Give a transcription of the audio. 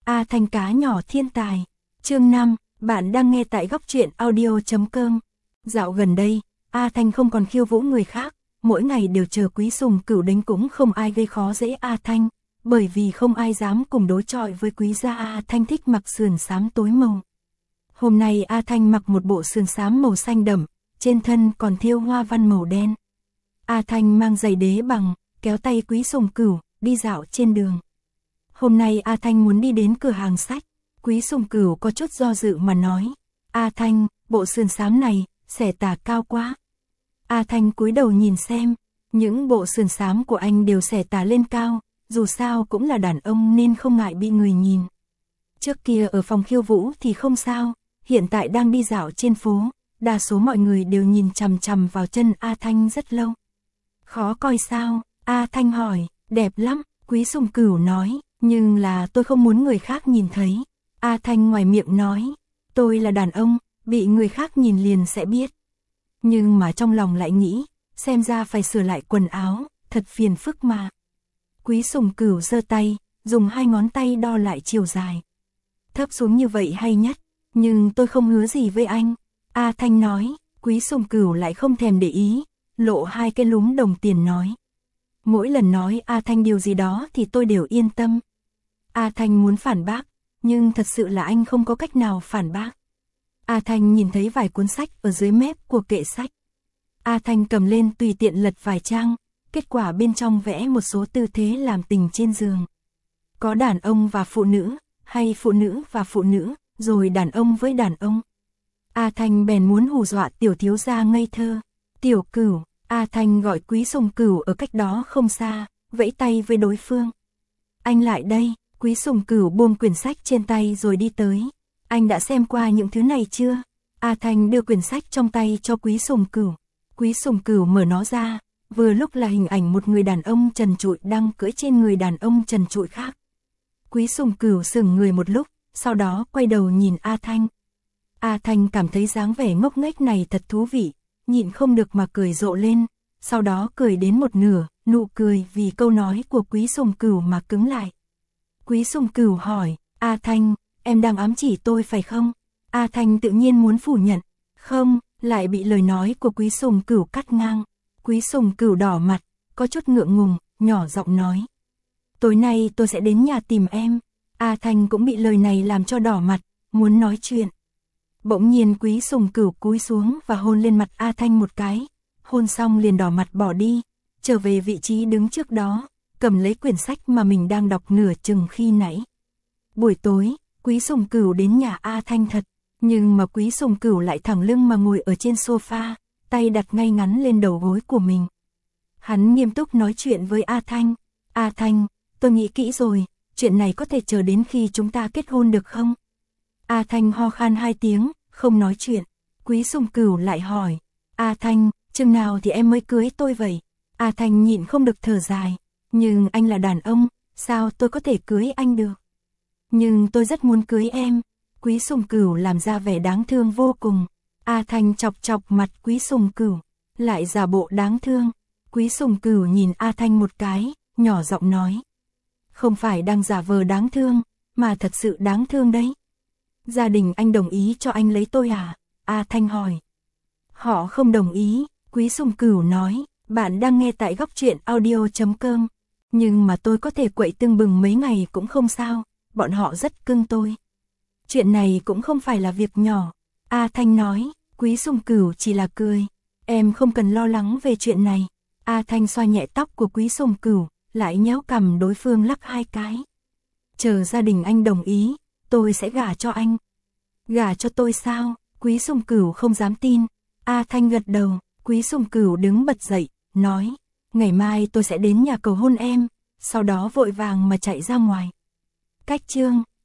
A Thanh cá nhỏ thiên tài. Chương 5, bạn đang nghe tại góc truyện audio.com. Dạo gần đây, A Thanh không còn khiêu vũ người khác, mỗi ngày đều chờ Quý Sùng Cửu đến cũng không ai gây khó dễ A Thanh, bởi vì không ai dám cùng đối chọi với Quý gia. A Thanh thích mặc sườn xám tối màu. Hôm nay A Thanh mặc một bộ sườn xám màu xanh đậm, trên thân còn thêu hoa văn màu đen. A Thanh mang giày đế bằng, kéo tay Quý Sùng Cửu, đi dạo trên đường. Hôm nay A Thanh muốn đi đến cửa hàng sách, Quý Sùng Cửu có chút do dự mà nói, A Thanh, bộ sườn xám này, xẻ tà cao quá. A Thanh cúi đầu nhìn xem, những bộ sườn xám của anh đều xẻ tà lên cao, dù sao cũng là đàn ông nên không ngại bị người nhìn. Trước kia ở phòng khiêu vũ thì không sao, hiện tại đang đi dạo trên phố, đa số mọi người đều nhìn chằm chằm vào chân A Thanh rất lâu. Khó coi sao? A Thanh hỏi. Đẹp lắm, Quý Sùng Cửu nói, nhưng là tôi không muốn người khác nhìn thấy. A Thanh ngoài miệng nói, tôi là đàn ông, bị người khác nhìn liền sẽ biết. Nhưng mà trong lòng lại nghĩ, xem ra phải sửa lại quần áo, thật phiền phức mà. Quý Sùng Cửu giơ tay, dùng hai ngón tay đo lại chiều dài. Thấp xuống như vậy hay nhất, nhưng tôi không hứa gì với anh. A Thanh nói. Quý Sùng Cửu lại không thèm để ý, lộ hai cái lúm đồng tiền nói. Mỗi lần nói A Thanh điều gì đó thì tôi đều yên tâm. A Thanh muốn phản bác, nhưng thật sự là anh không có cách nào phản bác. A Thanh nhìn thấy vài cuốn sách ở dưới mép của kệ sách. A Thanh cầm lên tùy tiện lật vài trang, kết quả bên trong vẽ một số tư thế làm tình trên giường. Có đàn ông và phụ nữ, hay phụ nữ và phụ nữ, rồi đàn ông với đàn ông. A Thanh bèn muốn hù dọa tiểu thiếu gia ngây thơ. Tiểu Cửu. A Thanh gọi Quý Sùng Cửu ở cách đó không xa, vẫy tay với đối phương. Anh lại đây. Quý Sùng Cửu buông quyển sách trên tay rồi đi tới. Anh đã xem qua những thứ này chưa? A Thanh đưa quyển sách trong tay cho Quý Sùng Cửu. Quý Sùng Cửu mở nó ra, vừa lúc là hình ảnh một người đàn ông trần trụi đang cưỡi trên người đàn ông trần trụi khác. Quý Sùng Cửu sững người một lúc, sau đó quay đầu nhìn A Thanh. A Thanh cảm thấy dáng vẻ ngốc nghếch này thật thú vị, nhịn không được mà cười rộ lên, sau đó cười đến một nửa, nụ cười vì câu nói của Quý Sùng Cửu mà cứng lại. Quý Sùng Cửu hỏi, A Thanh, em đang ám chỉ tôi phải không? A Thanh tự nhiên muốn phủ nhận, không, lại bị lời nói của Quý Sùng Cửu cắt ngang. Quý Sùng Cửu đỏ mặt, có chút ngượng ngùng, nhỏ giọng nói. Tối nay tôi sẽ đến nhà tìm em. A Thanh cũng bị lời này làm cho đỏ mặt, muốn nói chuyện. Bỗng nhiên Quý Sùng Cửu cúi xuống và hôn lên mặt A Thanh một cái, hôn xong liền đỏ mặt bỏ đi, trở về vị trí đứng trước đó, cầm lấy quyển sách mà mình đang đọc nửa chừng khi nãy. Buổi tối, Quý Sùng Cửu đến nhà A Thanh thật, nhưng mà Quý Sùng Cửu lại thẳng lưng mà ngồi ở trên sofa, tay đặt ngay ngắn lên đầu gối của mình. Hắn nghiêm túc nói chuyện với A Thanh. A Thanh, tôi nghĩ kỹ rồi, chuyện này có thể chờ đến khi chúng ta kết hôn được không? A Thanh ho khan 2 tiếng, không nói chuyện. Quý Sùng Cửu lại hỏi, A Thanh, chừng nào thì em mới cưới tôi vậy? A Thanh nhịn không được thở dài, nhưng anh là đàn ông, sao tôi có thể cưới anh được? Nhưng tôi rất muốn cưới em. Quý Sùng Cửu làm ra vẻ đáng thương vô cùng. A Thanh chọc chọc mặt Quý Sùng Cửu, lại giả bộ đáng thương. Quý Sùng Cửu nhìn A Thanh một cái, nhỏ giọng nói. Không phải đang giả vờ đáng thương, mà thật sự đáng thương đấy. Gia đình anh đồng ý cho anh lấy tôi à? A Thanh hỏi. Họ không đồng ý, Quý Sùng Cửu nói. Bạn đang nghe tại góc truyện audio.com. Nhưng mà tôi có thể quậy tưng bừng mấy ngày cũng không sao, bọn họ rất cưng tôi. Chuyện này cũng không phải là việc nhỏ. A Thanh nói. Quý Sùng Cửu chỉ là cười. Em không cần lo lắng về chuyện này. A Thanh xoa nhẹ tóc của Quý Sùng Cửu, lại nhéo cằm đối phương lắc 2 cái. Chờ gia đình anh đồng ý, tôi sẽ gả cho anh. Gả cho tôi sao? Quý Sùng Cửu không dám tin. A Thanh gật đầu. Quý Sùng Cửu đứng bật dậy, nói. Ngày mai tôi sẽ đến nhà cầu hôn em. Sau đó vội vàng mà chạy ra ngoài. Cách chương